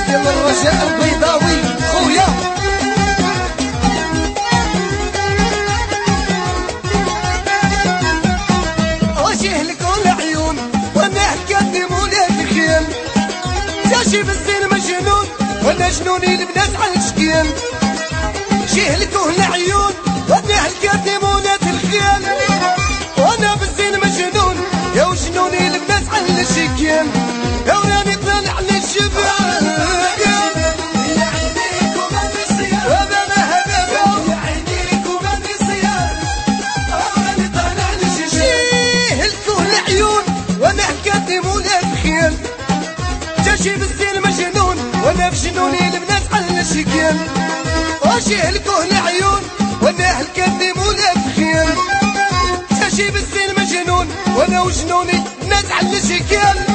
ديال الرجاء البيضاوي خويا. وجه لك العيون وانا حكاتم ولاد الخيل، تاشي بالزين مجنون وانا جنوني البنات على الشكيل. جه لك العيون وانا حكاتم ولاد الخيل، وانا بالزين مجنون يا وجنوني البنات على الشكيل. يا وراني طالع للجبال يا عينيك وغادي صيام، وبابا هبابا يا عينيك وغادي صيام، وراني طالع للجبال. جيه لكم العيون وانا حكاتم ولاد الخيل، تاشي بالزين مجنون وانا بجنوني البنات على الشكيل. وجيه لكم العيون وانا حكاتم ولاد الخيل، تاشي بالزين مجنون وانا وجنوني الناس على الشكيل.